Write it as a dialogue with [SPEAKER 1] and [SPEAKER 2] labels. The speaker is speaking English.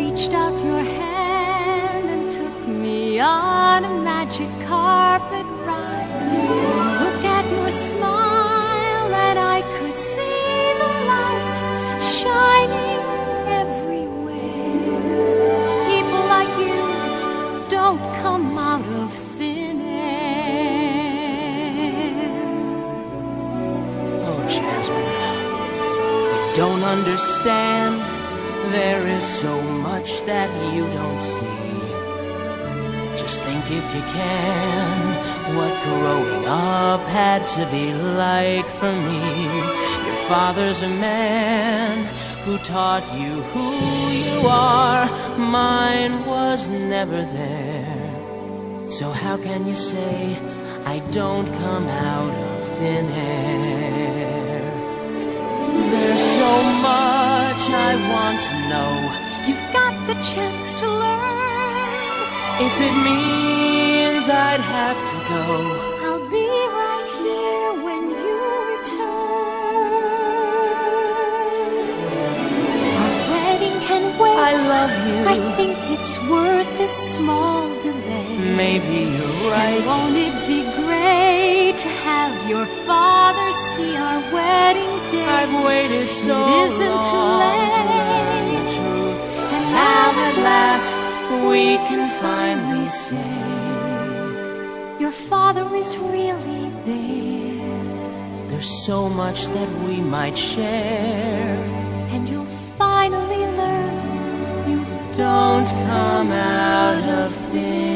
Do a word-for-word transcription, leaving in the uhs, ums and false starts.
[SPEAKER 1] reached out your hand and took me on a magic carpet ride. Look at your smile and I could see the light shining everywhere. People like you don't come out of thin air.
[SPEAKER 2] Oh, Jasmine, you don't understand. There is so much that you don't see. Just think, if you can, what growing up had to be like for me. Your father's a man who taught you who you are. Mine was never there. So how can you say I don't come out of thin air? There's so much I want to know.
[SPEAKER 1] You've got the chance to learn.
[SPEAKER 2] If it means I'd have to go,
[SPEAKER 1] I'll be right here when you return. Our wedding can wait.
[SPEAKER 2] I love you.
[SPEAKER 1] I think it's worth this small delay.
[SPEAKER 2] Maybe you're right.
[SPEAKER 1] Won't it be great to have your father see our wedding day?
[SPEAKER 2] I've waited so
[SPEAKER 1] it isn't
[SPEAKER 2] long
[SPEAKER 1] too late.
[SPEAKER 2] to learn the truth, and now at last we can finally say
[SPEAKER 1] your father is really there.
[SPEAKER 2] There's so much that we might share,
[SPEAKER 1] and you'll finally learn you
[SPEAKER 2] don't come out of this.